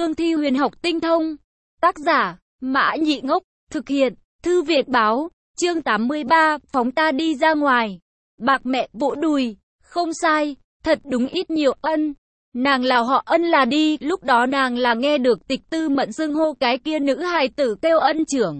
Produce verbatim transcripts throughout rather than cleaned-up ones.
cương thi huyền học tinh thông. Tác giả, Mã Nhị Ngốc, thực hiện, Thư Việt Báo, chương tám mươi ba, phóng ta đi ra ngoài. Bạc mẹ vỗ đùi, không sai, thật đúng ít nhiều ân. Nàng là họ Ân là đi, lúc đó nàng là nghe được Tịch Tư Mận xưng hô cái kia nữ hài tử kêu Ân trưởng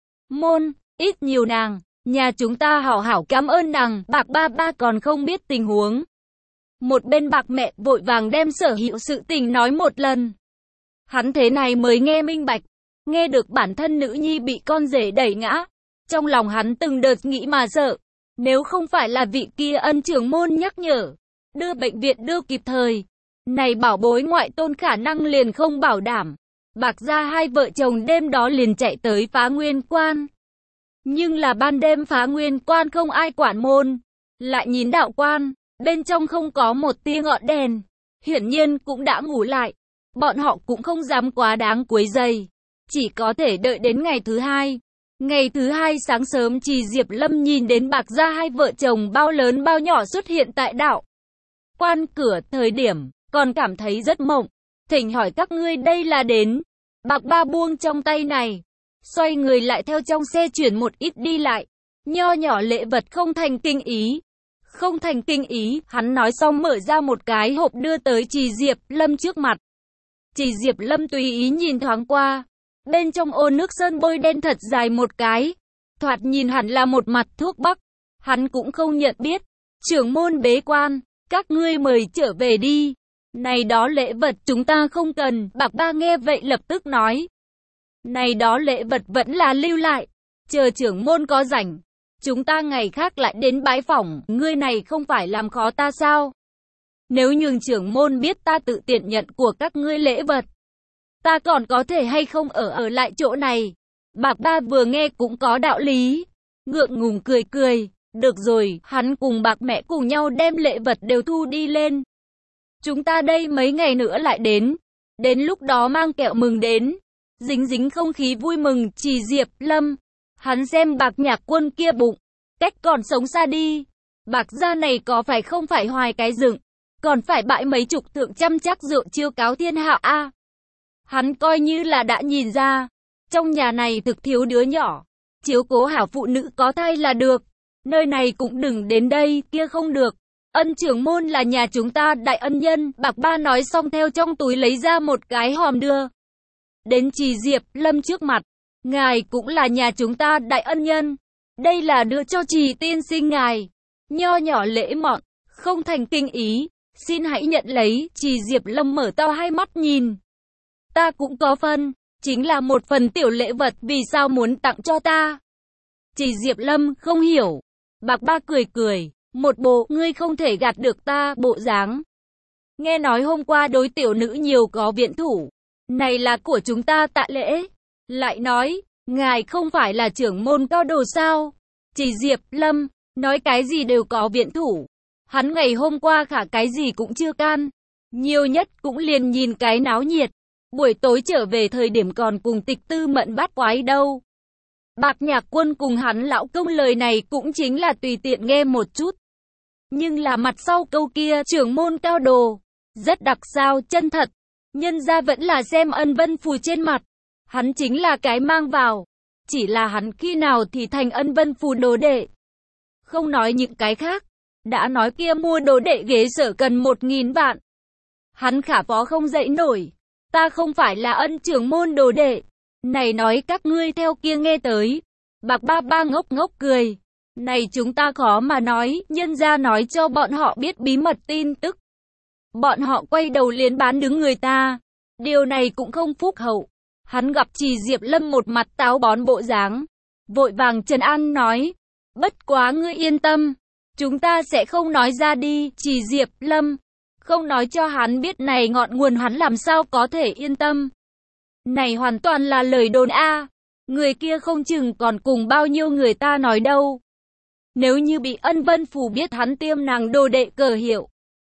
môn, ít nhiều nàng, nhà chúng ta hảo hảo cảm ơn nàng, Bạc ba ba còn không biết tình huống. Một bên Bạc mẹ vội vàng đem sở hữu sự tình nói một lần. Hắn thế này mới nghe minh bạch, nghe được bản thân nữ nhi bị con rể đẩy ngã. Trong lòng hắn từng đợt nghĩ mà sợ, nếu không phải là vị kia Ân trưởng môn nhắc nhở, đưa bệnh viện đưa kịp thời, này bảo bối ngoại tôn khả năng liền không bảo đảm. Bạc gia hai vợ chồng đêm đó liền chạy tới Phá Nguyên Quan. Nhưng là ban đêm Phá Nguyên Quan không ai quản môn, lại nhìn đạo quan, bên trong không có một tia ngọn đèn, hiển nhiên cũng đã ngủ lại. Bọn họ cũng không dám quá đáng quấy rầy, chỉ có thể đợi đến ngày thứ hai. Ngày thứ hai sáng sớm Trì Diệp Lâm nhìn đến Bạc gia hai vợ chồng bao lớn bao nhỏ xuất hiện tại đạo quan cửa, thời điểm còn cảm thấy rất mộng. Thỉnh hỏi các ngươi đây là đến. Bạc ba buông trong tay này, xoay người lại theo trong xe chuyển một ít đi lại. Nho nhỏ lễ vật không thành kinh ý. Không thành kinh ý, hắn nói xong mở ra một cái hộp đưa tới Trì Diệp Lâm trước mặt. Trì Diệp Lâm tùy ý nhìn thoáng qua. Bên trong ô nước sơn bôi đen thật dài một cái. Thoạt nhìn hẳn là một mặt thuốc bắc. Hắn cũng không nhận biết. Trưởng môn bế quan, các ngươi mời trở về đi. Này đó lễ vật chúng ta không cần. Bạc ba nghe vậy lập tức nói. Này đó lễ vật vẫn là lưu lại. Chờ trưởng môn có rảnh, chúng ta ngày khác lại đến bái phỏng. Ngươi này không phải làm khó ta sao? Nếu nhường trưởng môn biết ta tự tiện nhận của các ngươi lễ vật, ta còn có thể hay không ở ở lại chỗ này? Bạc ba vừa nghe cũng có đạo lý. Ngượng ngùng cười cười. Được rồi, hắn cùng Bạc mẹ cùng nhau đem lễ vật đều thu đi lên. Chúng ta đây mấy ngày nữa lại đến. Đến lúc đó mang kẹo mừng đến. Dính dính không khí vui mừng. Trì Diệp Lâm, hắn xem Bạc Nhạc Quân kia bụng, cách còn sống xa đi. Bạc gia này có phải không phải hoài cái dựng, còn phải bãi mấy chục thượng trăm chắc rượu chiêu cáo thiên hạ a. À, hắn coi như là đã nhìn ra, trong nhà này thực thiếu đứa nhỏ, chiếu cố hảo phụ nữ có thai là được. Nơi này cũng đừng đến đây, kia không được. Ân trưởng môn là nhà chúng ta đại ân nhân. Bạc ba nói xong theo trong túi lấy ra một cái hòm đưa đến Trì Diệp Lâm trước mặt. Ngài cũng là nhà chúng ta đại ân nhân. Đây là đưa cho Trì tiên sinh ngài. Nho nhỏ lễ mọn, không thành kinh ý. Xin hãy nhận lấy. Trì Diệp Lâm mở to hai mắt nhìn. Ta cũng có phần. Chính là một phần tiểu lễ vật, vì sao muốn tặng cho ta? Trì Diệp Lâm không hiểu. Bạc ba cười cười. Một bộ ngươi không thể gạt được ta bộ dáng. Nghe nói hôm qua đối tiểu nữ nhiều có viện thủ. Này là của chúng ta tạ lễ. Lại nói, ngài không phải là trưởng môn cao đồ sao? Trì Diệp Lâm, nói cái gì đều có viện thủ. Hắn ngày hôm qua khả cái gì cũng chưa can. Nhiều nhất cũng liền nhìn cái náo nhiệt. Buổi tối trở về thời điểm còn cùng Tịch Tư Mận bát quái đâu. Bạc Nhạc Quân cùng hắn lão công lời này cũng chính là tùy tiện nghe một chút. Nhưng là mặt sau câu kia trưởng môn cao đồ, rất đặc sao chân thật. Nhân ra vẫn là xem ân vân phù trên mặt. Hắn chính là cái mang vào. Chỉ là hắn khi nào thì thành ân vân phù đồ đệ. Không nói những cái khác. Đã nói kia mua đồ đệ ghế sở cần một nghìn vạn. Hắn khả phó không dậy nổi. Ta không phải là ân trưởng môn đồ đệ. Này nói các ngươi theo kia nghe tới. Bạc ba ba ngốc ngốc cười. Này chúng ta khó mà nói. Nhân ra nói cho bọn họ biết bí mật tin tức. Bọn họ quay đầu liền bán đứng người ta. Điều này cũng không phúc hậu. Hắn gặp Trì Diệp Lâm một mặt táo bón bộ dáng, vội vàng trấn an nói. Bất quá ngươi yên tâm. Chúng ta sẽ không nói ra đi. Trì Diệp Lâm không nói cho hắn biết này ngọn nguồn, hắn làm sao có thể yên tâm. Này hoàn toàn là lời đồn a. Người kia không chừng còn cùng bao nhiêu người ta nói đâu. Nếu như bị ân vân phù biết hắn tiêm nàng đồ đệ cờ hiệu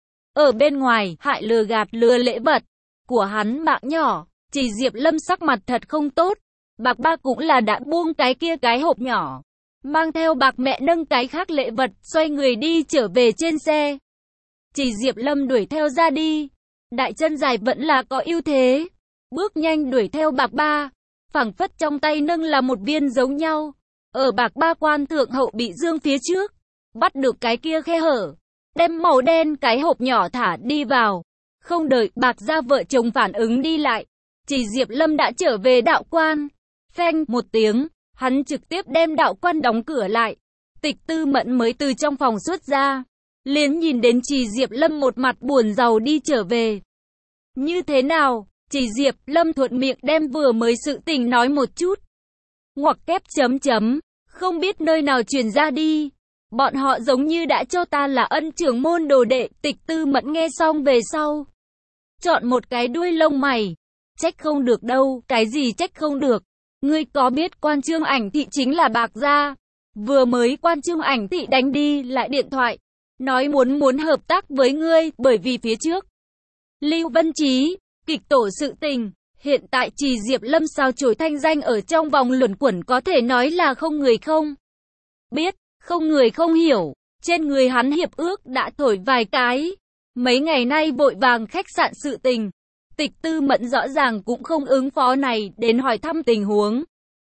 ở bên ngoài, hại lừa gạt lừa lễ vật của hắn mạng nhỏ. Trì Diệp Lâm sắc mặt thật không tốt. Bạc ba cũng là đã buông cái kia cái hộp nhỏ, mang theo Bạc mẹ nâng cái khác lễ vật, xoay người đi trở về trên xe. Trì Diệp Lâm đuổi theo ra đi. Đại chân dài vẫn là có ưu thế. bước nhanh đuổi theo Bạc Ba, phảng phất trong tay nâng là một viên giống nhau. Ở Bạc Ba quan thượng hậu bị dương phía trước, bắt được cái kia khe hở, đem màu đen cái hộp nhỏ thả đi vào. Không đợi Bạc gia vợ chồng phản ứng đi lại, chỉ Diệp Lâm đã trở về đạo quan. Phanh một tiếng, hắn trực tiếp đem đạo quan đóng cửa lại. Tịch Tư Mẫn mới từ trong phòng xuất ra, liền nhìn đến Trì Diệp Lâm một mặt buồn rầu đi trở về. Như thế nào? Trì Diệp Lâm thuận miệng đem vừa mới sự tình nói một chút. Ngoặc kép chấm chấm, không biết nơi nào truyền ra đi. Bọn họ giống như đã cho ta là ân trưởng môn đồ đệ. Tịch Tư Mẫn nghe xong về sau, chọn một cái đuôi lông mày. Trách không được đâu, cái gì trách không được. Ngươi có biết Quan Trương Ảnh Thị chính là Bạc gia? Vừa mới Quan Trương Ảnh Thị đánh đi lại điện thoại, nói muốn muốn hợp tác với ngươi, bởi vì phía trước Lưu Vân Chí, kịch tổ sự tình, hiện tại Trì Diệp Lâm sao chổi thanh danh ở trong vòng luẩn quẩn có thể nói là không người không biết, không người không hiểu. Trên người hắn hiệp ước đã thổi vài cái, mấy ngày nay vội vàng khách sạn sự tình. Tịch Tư Mẫn rõ ràng cũng không ứng phó này đến hỏi thăm tình huống.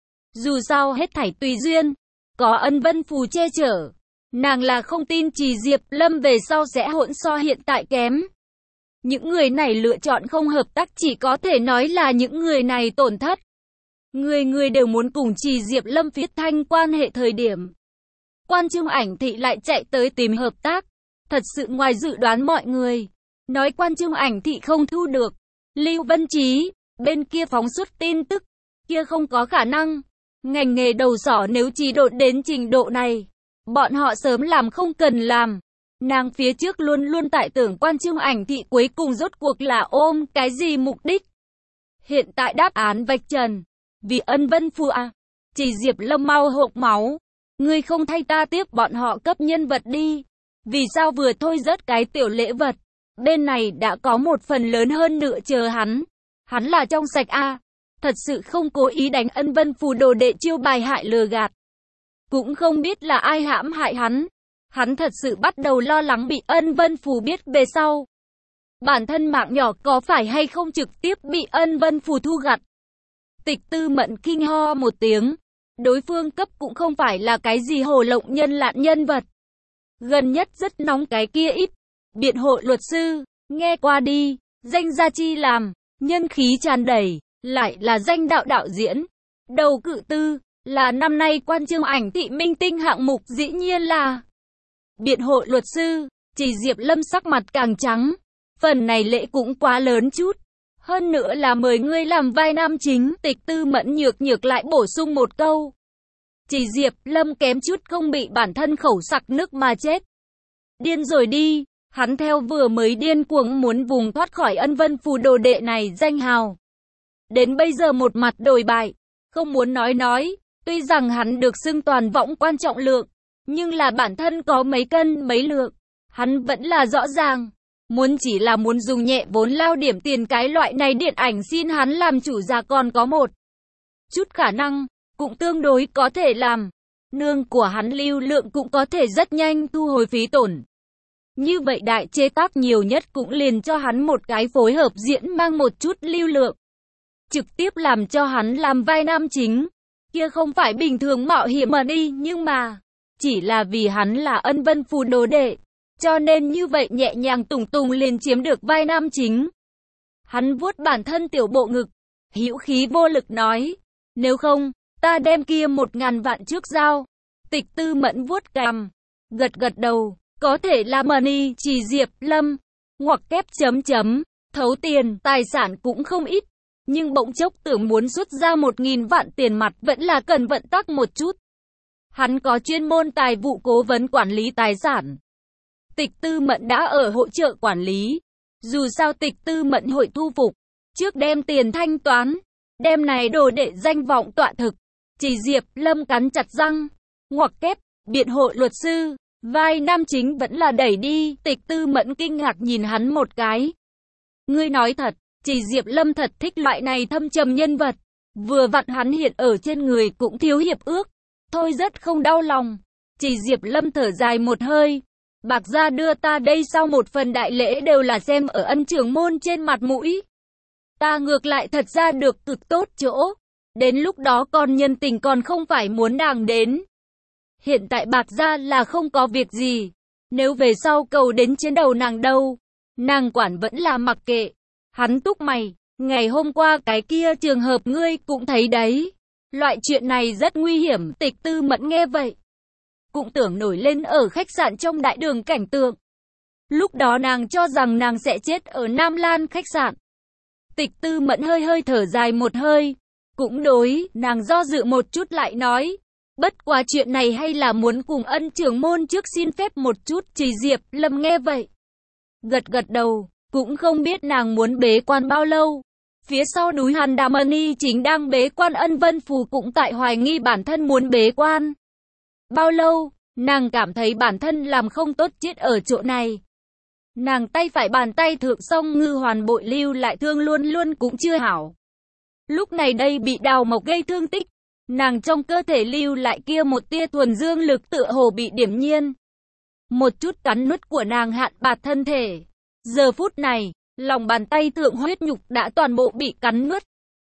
Dù sao hết thảy tùy duyên, có Ân Vân Phù che chở, nàng là không tin Trì Diệp Lâm về sau sẽ hỗn so hiện tại kém. Những người này lựa chọn không hợp tác chỉ có thể nói là những người này tổn thất. Người người đều muốn cùng Trì Diệp Lâm viết thanh quan hệ thời điểm. Quan Trương Ảnh Thị lại chạy tới tìm hợp tác. Thật sự ngoài dự đoán mọi người. Nói Quan Trương Ảnh Thị không thu được Lưu Vân Chí, bên kia phóng xuất tin tức, kia không có khả năng. Ngành nghề đầu sỏ nếu chỉ đột đến trình độ này, bọn họ sớm làm không cần làm. Nàng phía trước luôn luôn tại tưởng Quan Trương Ảnh Thị cuối cùng rốt cuộc là ôm cái gì mục đích. Hiện tại đáp án vạch trần, vì Ân Vân Phù à. Chỉ Diệp Lâm mau hộc máu. Ngươi không thay ta tiếp bọn họ cấp nhân vật đi. Vì sao vừa thôi rớt cái tiểu lễ vật, bên này đã có một phần lớn hơn nữa chờ hắn. Hắn là trong sạch a à. Thật sự không cố ý đánh Ân Vân Phù đồ đệ chiêu bài hại lừa gạt. Cũng không biết là ai hãm hại hắn. Hắn thật sự bắt đầu lo lắng bị Ân Vân Phù biết về sau. Bản thân mạng nhỏ có phải hay không trực tiếp bị Ân Vân Phù thu gặt. Tịch Tư Mẫn kinh ho một tiếng. Đối phương cấp cũng không phải là cái gì hồ lộng nhân lạn nhân vật. Gần nhất rất nóng cái kia ít. Biện hộ luật sư, nghe qua đi, danh gia chi làm, nhân khí tràn đầy, lại là danh đạo đạo diễn. Đầu cự tư, là năm nay Quan Trương Ảnh Thị minh tinh hạng mục dĩ nhiên là biện hộ luật sư. Chỉ Diệp Lâm sắc mặt càng trắng. Phần này lễ cũng quá lớn chút. Hơn nữa là mời ngươi làm vai nam chính. Tịch Tư Mẫn nhược nhược lại bổ sung một câu. Chỉ Diệp Lâm kém chút không bị bản thân khẩu sặc nước mà chết. Điên rồi đi. Hắn theo vừa mới điên cuồng muốn vùng thoát khỏi Ân Vân Phù đồ đệ này danh hào. Đến bây giờ một mặt đổi bại. Không muốn nói nói. Tuy rằng hắn được xưng toàn võng quan trọng lượng. Nhưng là bản thân có mấy cân mấy lượng. Hắn vẫn là rõ ràng. Muốn chỉ là muốn dùng nhẹ vốn lao điểm tiền cái loại này điện ảnh xin hắn làm chủ ra còn có một chút khả năng. Cũng tương đối có thể làm. Nương của hắn lưu lượng cũng có thể rất nhanh thu hồi phí tổn. Như vậy đại chế tác nhiều nhất cũng liền cho hắn một cái phối hợp diễn mang một chút lưu lượng. Trực tiếp làm cho hắn làm vai nam chính. Kia không phải bình thường mạo hiểm mà đi, nhưng mà chỉ là vì hắn là Ân Vân Phù đồ đệ, cho nên như vậy nhẹ nhàng tùng tùng liền chiếm được vai nam chính. Hắn vuốt bản thân tiểu bộ ngực, hữu khí vô lực nói, nếu không, ta đem kia một ngàn vạn trước giao. Tịch Tư Mẫn vuốt cằm, gật gật đầu, có thể là money. Chỉ Diệp Lâm, ngoặc kép chấm chấm, thấu tiền, tài sản cũng không ít, nhưng bỗng chốc tưởng muốn xuất ra một nghìn vạn tiền mặt vẫn là cần vận tắc một chút. Hắn có chuyên môn tài vụ cố vấn quản lý tài sản. Tịch Tư Mẫn đã ở hỗ trợ quản lý. Dù sao Tịch Tư Mẫn hội thu phục, trước đem tiền thanh toán, đem này đồ để danh vọng tọa thực. Chỉ Diệp Lâm cắn chặt răng, ngoặc kép, biện hộ luật sư, vai nam chính vẫn là đẩy đi. Tịch Tư Mẫn kinh ngạc nhìn hắn một cái. Ngươi nói thật, Chỉ Diệp Lâm thật thích loại này thâm trầm nhân vật. Vừa vặn hắn hiện ở trên người cũng thiếu hiệp ước. Thôi rất không đau lòng. Chỉ Diệp Lâm thở dài một hơi. Bạc gia đưa ta đây sau một phần đại lễ đều là xem ở Ân trưởng môn trên mặt mũi. ta ngược lại thật ra được cực tốt chỗ. Đến lúc đó con nhân tình còn không phải muốn nàng đến. Hiện tại bạc ra là không có việc gì. Nếu về sau cầu đến trên đầu nàng đâu, nàng quản vẫn là mặc kệ. Hắn túc mày, ngày hôm qua cái kia trường hợp ngươi cũng thấy đấy. Loại chuyện này rất nguy hiểm. Tịch Tư Mẫn nghe vậy, cũng tưởng nổi lên ở khách sạn trong đại đường cảnh tượng. Lúc đó nàng cho rằng nàng sẽ chết ở Nam Lan khách sạn. Tịch Tư Mẫn hơi hơi thở dài một hơi. Cũng đối, nàng do dự một chút lại nói. Bất quá chuyện này hay là muốn cùng Ân trưởng môn trước xin phép một chút. Chỉ Diệp Lâm nghe vậy, gật gật đầu, cũng không biết nàng muốn bế quan bao lâu. Phía sau núi Hàn Đà Mani chính đang bế quan, Ân Vân Phù cũng tại hoài nghi bản thân muốn bế quan bao lâu. Nàng cảm thấy bản thân làm không tốt chết ở chỗ này. Nàng tay phải bàn tay thượng song ngư hoàn bội lưu lại thương luôn luôn cũng chưa hảo. Lúc này đây bị Đào Mộc gây thương tích, nàng trong cơ thể lưu lại kia một tia thuần dương lực tựa hồ bị điểm nhiên. Một chút cắn nuốt của nàng hạn bạt thân thể. Giờ phút này, lòng bàn tay thượng huyết nhục đã toàn bộ bị cắn nuốt,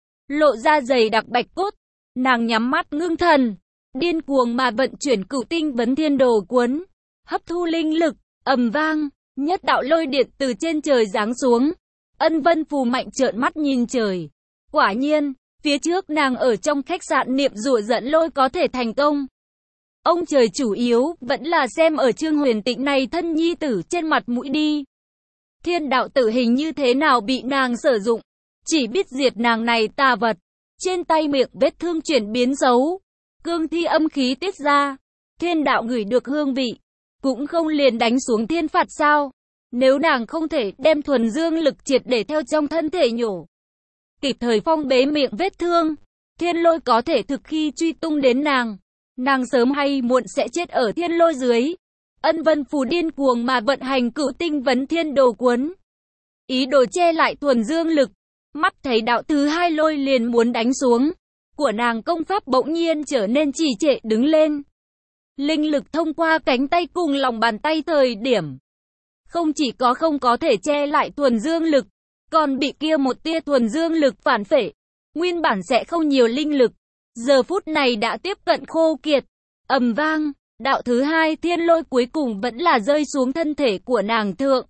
lộ ra dày đặc bạch cốt. Nàng nhắm mắt ngưng thần, điên cuồng mà vận chuyển Cửu Tinh Vấn Thiên Đồ cuốn, hấp thu linh lực. Ầm vang, nhất đạo lôi điện từ trên trời giáng xuống. Ân Vân Phù mạnh trợn mắt nhìn trời. Quả nhiên, phía trước nàng ở trong khách sạn niệm rủa giận lôi có thể thành công. Ông trời chủ yếu vẫn là xem ở Trương Huyền Tịnh này thân nhi tử trên mặt mũi đi. Thiên đạo tử hình như thế nào bị nàng sử dụng, chỉ biết diệt nàng này tà vật. Trên tay miệng vết thương chuyển biến xấu, cương thi âm khí tiết ra. Thiên đạo ngửi được hương vị, cũng không liền đánh xuống thiên phạt sao? Nếu nàng không thể đem thuần dương lực triệt để theo trong thân thể nhổ, kịp thời phong bế miệng vết thương, thiên lôi có thể thực khi truy tung đến nàng. Nàng sớm hay muộn sẽ chết ở thiên lôi dưới. Ân Vân Phù điên cuồng mà vận hành Cửu Tinh Vấn Thiên Đồ cuốn, ý đồ che lại thuần dương lực. Mắt thấy đạo thứ hai lôi liền muốn đánh xuống, của nàng công pháp bỗng nhiên trở nên trì trệ đứng lên. Linh lực thông qua cánh tay cùng lòng bàn tay thời điểm, không chỉ có không có thể che lại thuần dương lực, còn bị kia một tia thuần dương lực phản phệ. Nguyên bản sẽ không nhiều linh lực, giờ phút này đã tiếp cận khô kiệt. Ầm vang, đạo thứ hai thiên lôi cuối cùng vẫn là rơi xuống thân thể của nàng thượng.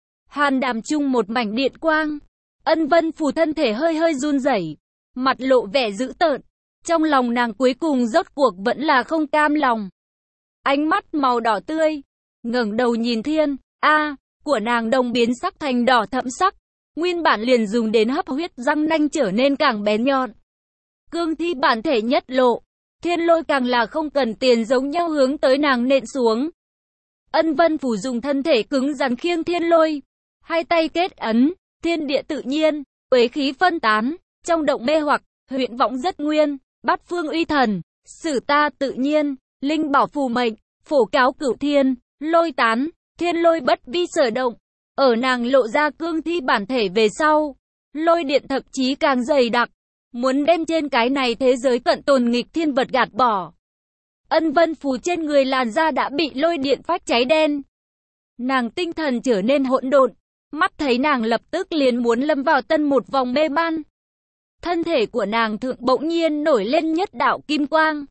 Hàn đàm chung một mảnh điện quang. Ân Vân Phù thân thể hơi hơi run rẩy, mặt lộ vẻ dữ tợn. Trong lòng nàng cuối cùng rốt cuộc vẫn là không cam lòng. Ánh mắt màu đỏ tươi, ngẩng đầu nhìn thiên, a, của nàng đồng biến sắc thành đỏ thẫm sắc. Nguyên bản liền dùng đến hấp huyết răng nanh trở nên càng bén nhọn. Cương thi bản thể nhất lộ, thiên lôi càng là không cần tiền giống nhau hướng tới nàng nện xuống. Ân Vân Phù dùng thân thể cứng rắn khiêng thiên lôi, hai tay kết ấn, thiên địa tự nhiên, uế khí phân tán, trong động mê hoặc, huyễn võng rất nguyên, bát phương uy thần, sử ta tự nhiên, linh bảo phù mệnh, phổ cáo cửu thiên, lôi tán, thiên lôi bất vi sở động. Ở nàng lộ ra cương thi bản thể về sau, lôi điện thậm chí càng dày đặc, muốn đem trên cái này thế giới cận tồn nghịch thiên vật gạt bỏ. Ân Vân Phù trên người làn da đã bị lôi điện phách cháy đen. Nàng tinh thần trở nên hỗn độn, mắt thấy nàng lập tức liền muốn lâm vào tân một vòng mê man. Thân thể của nàng thượng bỗng nhiên nổi lên nhất đạo kim quang.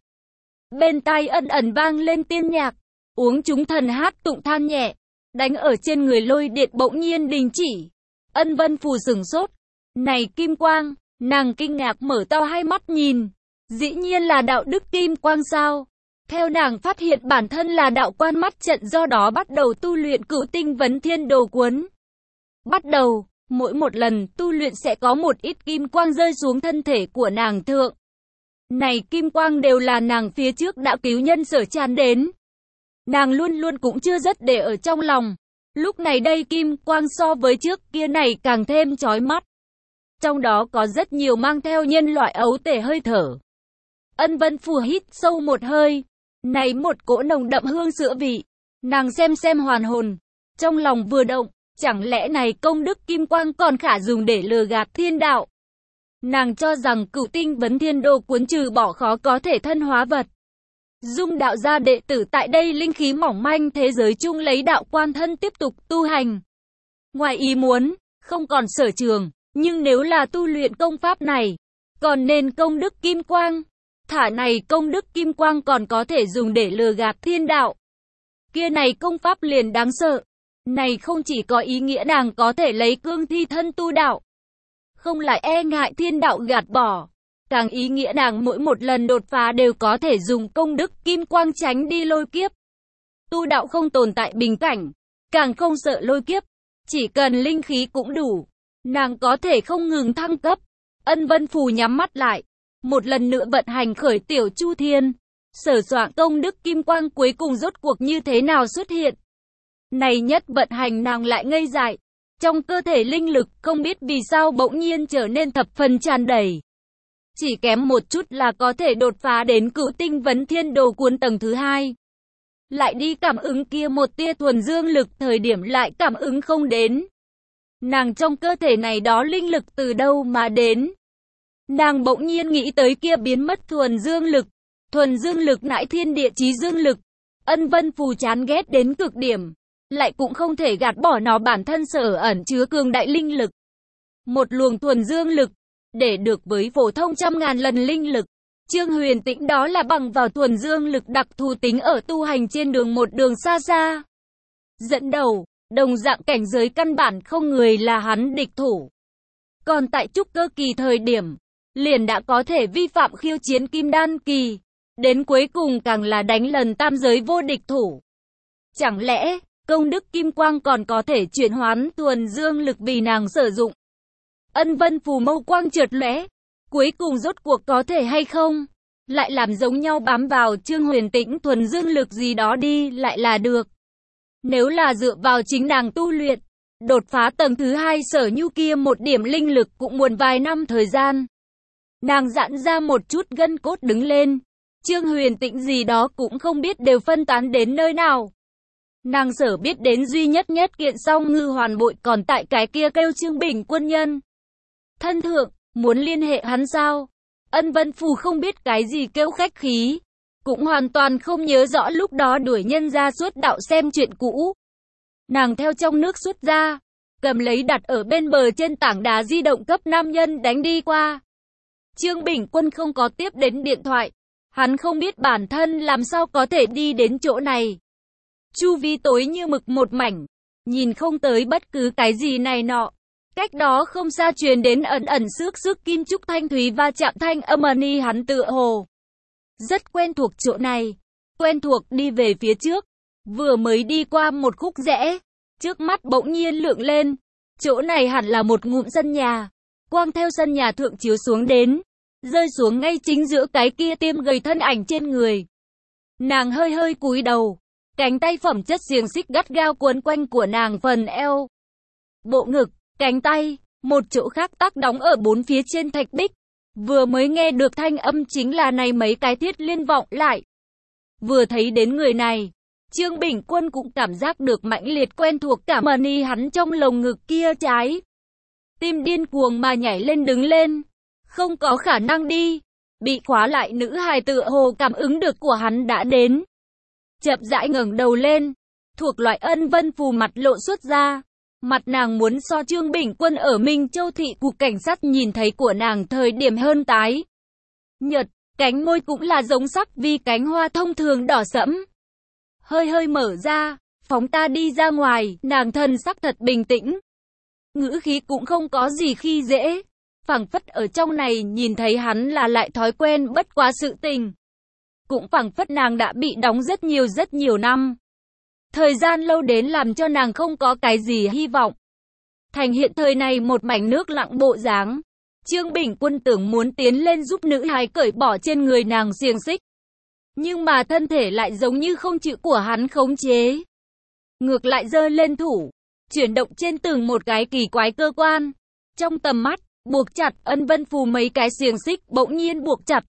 Bên tai ẩn ẩn vang lên tiên nhạc, uống chúng thần hát tụng than nhẹ, đánh ở trên người lôi điện bỗng nhiên đình chỉ. Ân Vân Phù sửng sốt, này kim quang, nàng kinh ngạc mở to hai mắt nhìn, dĩ nhiên là đạo đức kim quang sao? Theo nàng phát hiện bản thân là đạo quan mắt trận, do đó bắt đầu tu luyện Cửu Tinh Vấn Thiên Đồ cuốn. Bắt đầu, mỗi một lần tu luyện sẽ có một ít kim quang rơi xuống thân thể của nàng thượng. Này kim quang đều là nàng phía trước đã cứu nhân sở tràn đến. Nàng luôn luôn cũng chưa rất để ở trong lòng. Lúc này đây kim quang so với trước kia này càng thêm chói mắt. Trong đó có rất nhiều mang theo nhân loại ấu tể hơi thở. Ân Vân Phù hít sâu một hơi. Này một cỗ nồng đậm hương sữa vị. Nàng xem xem hoàn hồn. Trong lòng vừa động. Chẳng lẽ này công đức kim quang còn khả dùng để lừa gạt thiên đạo? Nàng cho rằng Cửu Tinh Vấn Thiên Đồ cuốn trừ bỏ khó có thể thân hóa vật, dung đạo gia đệ tử tại đây linh khí mỏng manh thế giới chung lấy đạo quan thân tiếp tục tu hành. Ngoài ý muốn, không còn sở trường, Nhưng nếu là tu luyện công pháp này, còn nên công đức kim quang. Thả này công đức kim quang còn có thể dùng để lừa gạt thiên đạo. Kia này công pháp liền đáng sợ. Này không chỉ có ý nghĩa nàng có thể lấy cương thi thân tu đạo, không lại e ngại thiên đạo gạt bỏ. Càng ý nghĩa nàng mỗi một lần đột phá đều có thể dùng công đức kim quang tránh đi lôi kiếp. Tu đạo không tồn tại bình cảnh, càng không sợ lôi kiếp. Chỉ cần linh khí cũng đủ, nàng có thể không ngừng thăng cấp. Ân Vân Phù nhắm mắt lại, một lần nữa vận hành khởi tiểu chu thiên. Sở soạn công đức kim quang cuối cùng rốt cuộc như thế nào xuất hiện. Này nhất vận hành nàng lại ngây dại. Trong cơ thể linh lực không biết vì sao bỗng nhiên trở nên thập phần tràn đầy. Chỉ kém một chút là có thể đột phá đến cửu tinh vấn thiên đồ cuốn tầng thứ hai. Lại đi cảm ứng kia một tia thuần dương lực thời điểm lại cảm ứng không đến. Nàng trong cơ thể này đó linh lực từ đâu mà đến. Nàng bỗng nhiên nghĩ tới kia biến mất thuần dương lực. Thuần dương lực nãi thiên địa chí dương lực. Ân Vân Phù chán ghét đến cực điểm. Lại cũng không thể gạt bỏ nó bản thân sở ẩn chứa cường đại linh lực. Một luồng thuần dương lực, để được với phổ thông trăm ngàn lần linh lực. Trương Huyền Tĩnh đó là bằng vào thuần dương lực đặc thù tính ở tu hành trên đường một đường xa xa. Dẫn đầu, đồng dạng cảnh giới căn bản không người là hắn địch thủ. Còn tại trúc cơ kỳ thời điểm, liền đã có thể vi phạm khiêu chiến kim đan kỳ. Đến cuối cùng càng là đánh lần tam giới vô địch thủ. Chẳng lẽ, công đức kim quang còn có thể chuyển hoán thuần dương lực vì nàng sử dụng? Ân Vân Phù mâu quang chợt lóe, cuối cùng rốt cuộc có thể hay không? Lại làm giống nhau bám vào Trương Huyền Tĩnh thuần dương lực gì đó đi lại là được. Nếu là dựa vào chính nàng tu luyện, đột phá tầng thứ hai sở nhu kia một điểm linh lực cũng muốn vài năm thời gian. Nàng giãn ra một chút gân cốt đứng lên, Trương Huyền Tĩnh gì đó cũng không biết đều phân tán đến nơi nào. Nàng sở biết đến duy nhất nhất kiện song ngư hoàn bội còn tại cái kia kêu Trương Bình Quân nhân. Thân thượng, muốn liên hệ hắn sao? Ân Vân Phù không biết cái gì kêu khách khí. Cũng hoàn toàn không nhớ rõ lúc đó đuổi nhân ra suốt đạo xem chuyện cũ. Nàng theo trong nước xuất ra, cầm lấy đặt ở bên bờ trên tảng đá di động cấp nam nhân đánh đi qua. Trương Bình Quân không có tiếp đến điện thoại. Hắn không biết bản thân làm sao có thể đi đến chỗ này. Chu vi tối như mực một mảnh, nhìn không tới bất cứ cái gì này nọ. Cách đó không xa truyền đến ẩn ẩn xước xước kim trúc thanh thúy va chạm thanh âm ni hắn tựa hồ. Rất quen thuộc chỗ này, quen thuộc đi về phía trước, vừa mới đi qua một khúc rẽ, trước mắt bỗng nhiên lượng lên. Chỗ này hẳn là một ngụm sân nhà, quang theo sân nhà thượng chiếu xuống đến, rơi xuống ngay chính giữa cái kia tiêm gầy thân ảnh trên người. Nàng hơi hơi cúi đầu, cánh tay phẩm chất xiềng xích gắt gao cuốn quanh của nàng phần eo, bộ ngực, cánh tay, một chỗ khác tác đóng ở bốn phía trên thạch bích. Vừa mới nghe được thanh âm chính là này mấy cái thiết liên vọng lại. Vừa thấy đến người này, Trương Bình Quân cũng cảm giác được mãnh liệt quen thuộc cảm ơn hắn trong lồng ngực kia trái. Tim điên cuồng mà nhảy lên đứng lên. Không có khả năng đi. Bị khóa lại nữ hài tựa hồ cảm ứng được của hắn đã đến. Chậm rãi ngẩng đầu lên. Thuộc loại Ân Vân Phù mặt lộ xuất ra. Mặt nàng muốn so Trương Bình Quân ở Minh Châu thị cục cảnh sát nhìn thấy của nàng thời điểm hơn tái nhợt, cánh môi cũng là giống sắc vì cánh hoa thông thường đỏ sẫm. Hơi hơi mở ra, phóng ta đi ra ngoài, nàng thân sắc thật bình tĩnh. Ngữ khí cũng không có gì khi dễ, phảng phất ở trong này nhìn thấy hắn là lại thói quen bất quá sự tình. Cũng phảng phất nàng đã bị đóng rất nhiều rất nhiều năm. Thời gian lâu đến làm cho nàng không có cái gì hy vọng. Thành hiện thời này một mảnh nước lặng bộ dáng. Trương Bình Quân tưởng muốn tiến lên giúp nữ hài cởi bỏ trên người nàng xiềng xích. Nhưng mà thân thể lại giống như không chịu của hắn khống chế. Ngược lại giơ lên thủ, chuyển động trên từng một cái kỳ quái cơ quan. Trong tầm mắt, buộc chặt Ân Vân Phù mấy cái xiềng xích bỗng nhiên buộc chặt.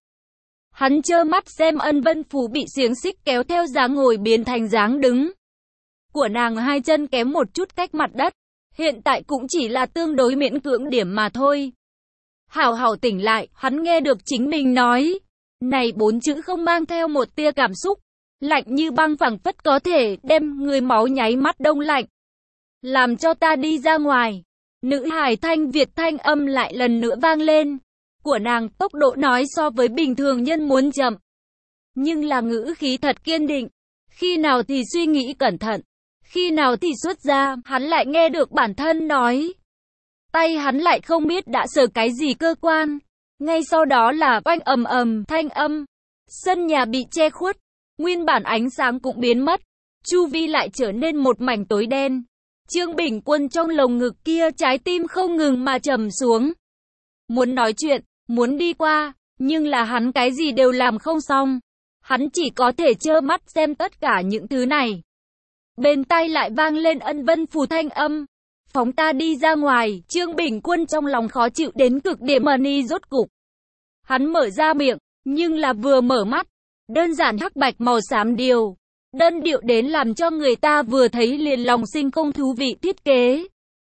Hắn trơ mắt xem Ân Vân Phù bị xiềng xích kéo theo dáng ngồi biến thành dáng đứng. Của nàng hai chân kém một chút cách mặt đất, hiện tại cũng chỉ là tương đối miễn cưỡng điểm mà thôi. Hảo hảo tỉnh lại, hắn nghe được chính mình nói. Này bốn chữ không mang theo một tia cảm xúc, lạnh như băng phảng phất có thể đem người máu nháy mắt đông lạnh. Làm cho ta đi ra ngoài. Nữ hài Thanh Việt thanh âm lại lần nữa vang lên. Của nàng, tốc độ nói so với bình thường nhân muốn chậm. Nhưng là ngữ khí thật kiên định. Khi nào thì suy nghĩ cẩn thận. Khi nào thì xuất ra, hắn lại nghe được bản thân nói. Tay hắn lại không biết đã sờ cái gì cơ quan. Ngay sau đó là oanh ầm ầm thanh âm. Sân nhà bị che khuất. Nguyên bản ánh sáng cũng biến mất. Chu vi lại trở nên một mảnh tối đen. Trương Bình Quân trong lồng ngực kia trái tim không ngừng mà trầm xuống. Muốn nói chuyện, muốn đi qua, nhưng là hắn cái gì đều làm không xong. Hắn chỉ có thể trơ mắt xem tất cả những thứ này. Bên tai lại vang lên Ân Vân Phù thanh âm. Phóng ta đi ra ngoài, Trương Bình Quân trong lòng khó chịu đến cực điểm mà ni rốt cục. Hắn mở ra miệng, nhưng là vừa mở mắt. Đơn giản hắc bạch màu xám điều. Đơn điệu đến làm cho người ta vừa thấy liền lòng sinh không thú vị thiết kế.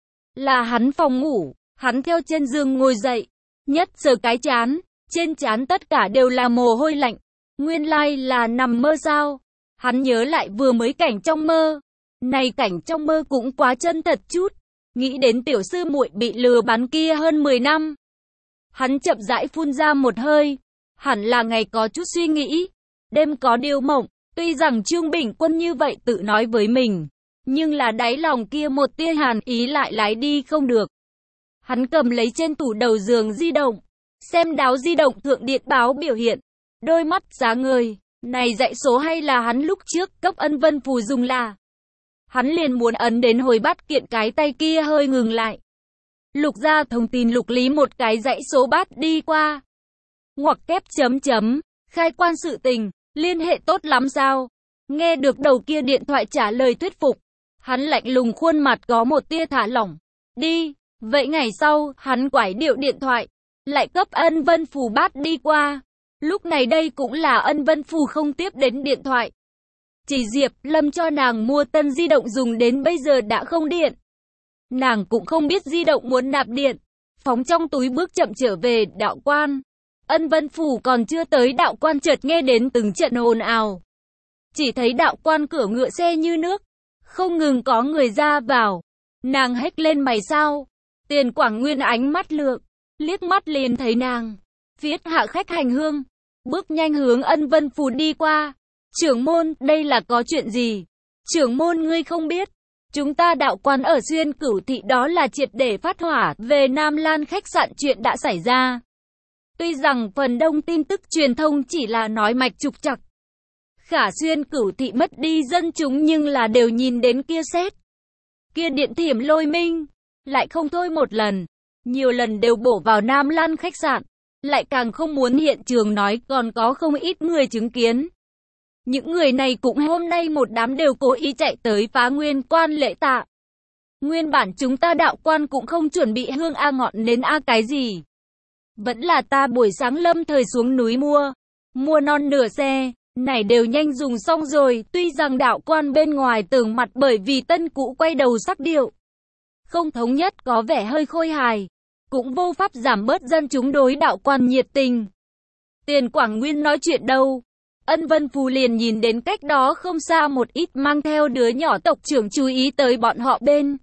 Là hắn phòng ngủ, hắn theo trên giường ngồi dậy. Nhất sờ cái chán, trên chán tất cả đều là mồ hôi lạnh. Nguyên lai là nằm mơ sao? Hắn nhớ lại vừa mới cảnh trong mơ. Này cảnh trong mơ cũng quá chân thật chút. Nghĩ đến tiểu sư muội bị lừa bán kia hơn mười năm. Hắn chậm rãi phun ra một hơi. Hẳn là ngày có chút suy nghĩ. Đêm có điều mộng. Tuy rằng Trương Bình Quân như vậy tự nói với mình. Nhưng là đáy lòng kia một tia hàn ý lại lái đi không được. Hắn cầm lấy trên tủ đầu giường di động. Xem đáo di động thượng điện báo biểu hiện. Đôi mắt sáng ngời. Này dãy số hay là hắn lúc trước cấp Ân Vân Phù dùng là. Hắn liền muốn ấn đến hồi bắt kiện cái tay kia hơi ngừng lại. Lục ra thông tin lục lý một cái dãy số bắt đi qua. Ngoặc kép chấm chấm. Khai quan sự tình. Liên hệ tốt lắm sao? Nghe được đầu kia điện thoại trả lời thuyết phục. Hắn lạnh lùng khuôn mặt có một tia thả lỏng. Đi. Vậy ngày sau, hắn quải điệu điện thoại. Lại cấp Ân Vân Phù bắt đi qua. Lúc này đây cũng là Ân Vân Phù không tiếp đến điện thoại. Chỉ Diệp Lâm cho nàng mua tân di động dùng đến bây giờ đã không điện. Nàng cũng không biết di động muốn nạp điện. Phóng trong túi bước chậm trở về đạo quan. Ân Vân Phù còn chưa tới đạo quan chợt nghe đến từng trận ồn ào. Chỉ thấy đạo quan cửa ngựa xe như nước. Không ngừng có người ra vào. Nàng hét lên mày sao. Tiền Quảng Nguyên ánh mắt lượng. Liếc mắt liền thấy nàng. Viết hạ khách hành hương. Bước nhanh hướng Ân Vân Phù đi qua. Trưởng môn, đây là có chuyện gì? Trưởng môn ngươi không biết. Chúng ta đạo quan ở Xuyên Cửu Thị đó là triệt để phát hỏa. Về Nam Lan khách sạn chuyện đã xảy ra. Tuy rằng phần đông tin tức truyền thông chỉ là nói mạch trục trặc. Khả Xuyên Cửu Thị mất đi dân chúng nhưng là đều nhìn đến kia xét. Kia điện thiểm lôi minh. Lại không thôi một lần. Nhiều lần đều bổ vào Nam Lan khách sạn. Lại càng không muốn hiện trường nói còn có không ít người chứng kiến. Những người này cũng hôm nay một đám đều cố ý chạy tới phá nguyên quan lễ tạ. Nguyên bản chúng ta đạo quan cũng không chuẩn bị hương a ngọn nến a cái gì. Vẫn là ta buổi sáng lâm thời xuống núi mua. Mua non nửa xe, này đều nhanh dùng xong rồi. Tuy rằng đạo quan bên ngoài tường mặt bởi vì tân cũ quay đầu sắc điệu. Không thống nhất có vẻ hơi khôi hài. Cũng vô pháp giảm bớt dân chúng đối đạo quan nhiệt tình. Tiền Quảng Nguyên nói chuyện đâu. Ân Vân Phù liền nhìn đến cách đó không xa một ít mang theo đứa nhỏ tộc trưởng chú ý tới bọn họ bên.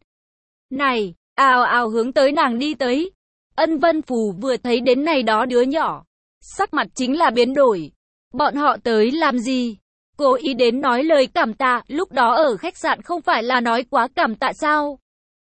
Này, ào ào hướng tới nàng đi tới. Ân Vân Phù vừa thấy đến này đó đứa nhỏ. Sắc mặt chính là biến đổi. Bọn họ tới làm gì? Cố ý đến nói lời cảm tạ, lúc đó ở khách sạn không phải là nói quá cảm tạ sao?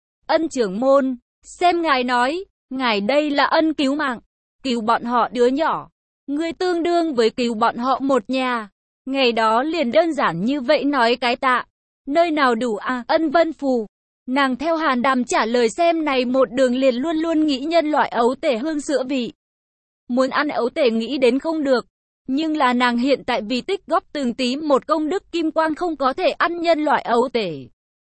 Ân trưởng môn, xem ngài nói, ngài đây là ân cứu mạng. Cứu bọn họ đứa nhỏ. Ngươi tương đương với cứu bọn họ một nhà. Ngày đó liền đơn giản như vậy nói cái tạ. Nơi nào đủ à? Ân Vân Phù. Nàng theo Hàn Đàm trả lời xem này một đường liền luôn luôn nghĩ nhân loại ấu tể hương sữa vị. Muốn ăn ấu tể nghĩ đến không được. Nhưng là nàng hiện tại vì tích góp từng tí một công đức kim quang không có thể ăn nhân loại ấu tể.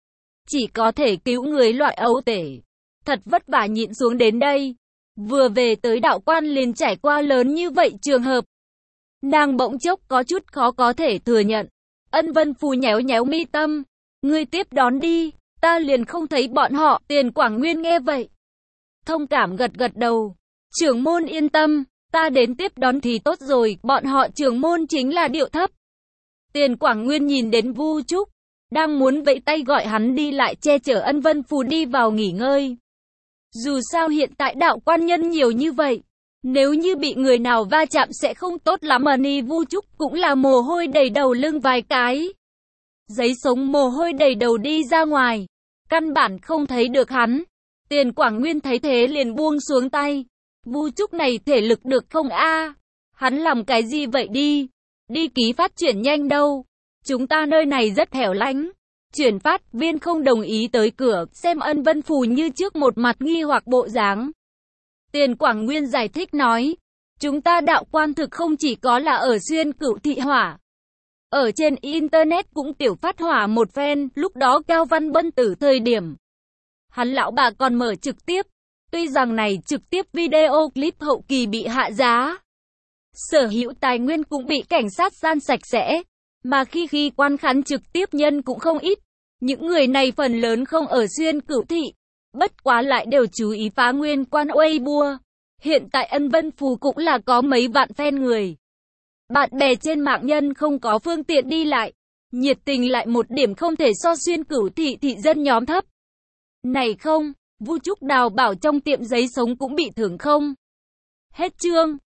Chỉ có thể cứu người loại ấu tể. Thật vất vả nhịn xuống đến đây. Vừa về tới đạo quan liền trải qua lớn như vậy trường hợp. Nàng bỗng chốc có chút khó có thể thừa nhận. Ân Vân Phù nhéo nhéo mi tâm. Ngươi tiếp đón đi, ta liền không thấy bọn họ. Tiền Quảng Nguyên nghe vậy. Thông cảm gật gật đầu. Trưởng môn yên tâm, ta đến tiếp đón thì tốt rồi. Bọn họ trưởng môn chính là điệu thấp. Tiền Quảng Nguyên nhìn đến Vu Trúc. Đang muốn vẫy tay gọi hắn đi lại che chở Ân Vân Phù đi vào nghỉ ngơi. Dù sao hiện tại đạo quan nhân nhiều như vậy, nếu như bị người nào va chạm sẽ không tốt lắm. Ni Vu Trúc cũng là mồ hôi đầy đầu lưng vài cái. Giấy sống mồ hôi đầy đầu đi ra ngoài, căn bản không thấy được hắn. Tiền Quảng Nguyên thấy thế liền buông xuống tay. Vu Trúc này thể lực được không a? Hắn làm cái gì vậy đi? Đi ký phát chuyển nhanh đâu. Chúng ta nơi này rất hẻo lánh. Chuyển phát viên không đồng ý tới cửa, xem Ân Vân Phù như trước một mặt nghi hoặc bộ dáng. Tiền Quảng Nguyên giải thích nói, chúng ta đạo quan thực không chỉ có là ở Xuyên Cửu thị hỏa. Ở trên Internet cũng tiểu phát hỏa một phen, lúc đó Cao Văn Bân tử thời điểm. Hắn lão bà còn mở trực tiếp, tuy rằng này trực tiếp video clip hậu kỳ bị hạ giá. Sở hữu tài nguyên cũng bị cảnh sát gian sạch sẽ, mà khi khi quan khán trực tiếp nhân cũng không ít. Những người này phần lớn không ở Xuyên Cửu thị, bất quá lại đều chú ý phá nguyên quan Weibo. Hiện tại Ân Vân Phù cũng là có mấy vạn fan người. Bạn bè trên mạng nhân không có phương tiện đi lại, nhiệt tình lại một điểm không thể so Xuyên Cửu thị thị dân nhóm thấp. Này không, Vu Trúc đào bảo trong tiệm giấy sống cũng bị thưởng không? Hết chương.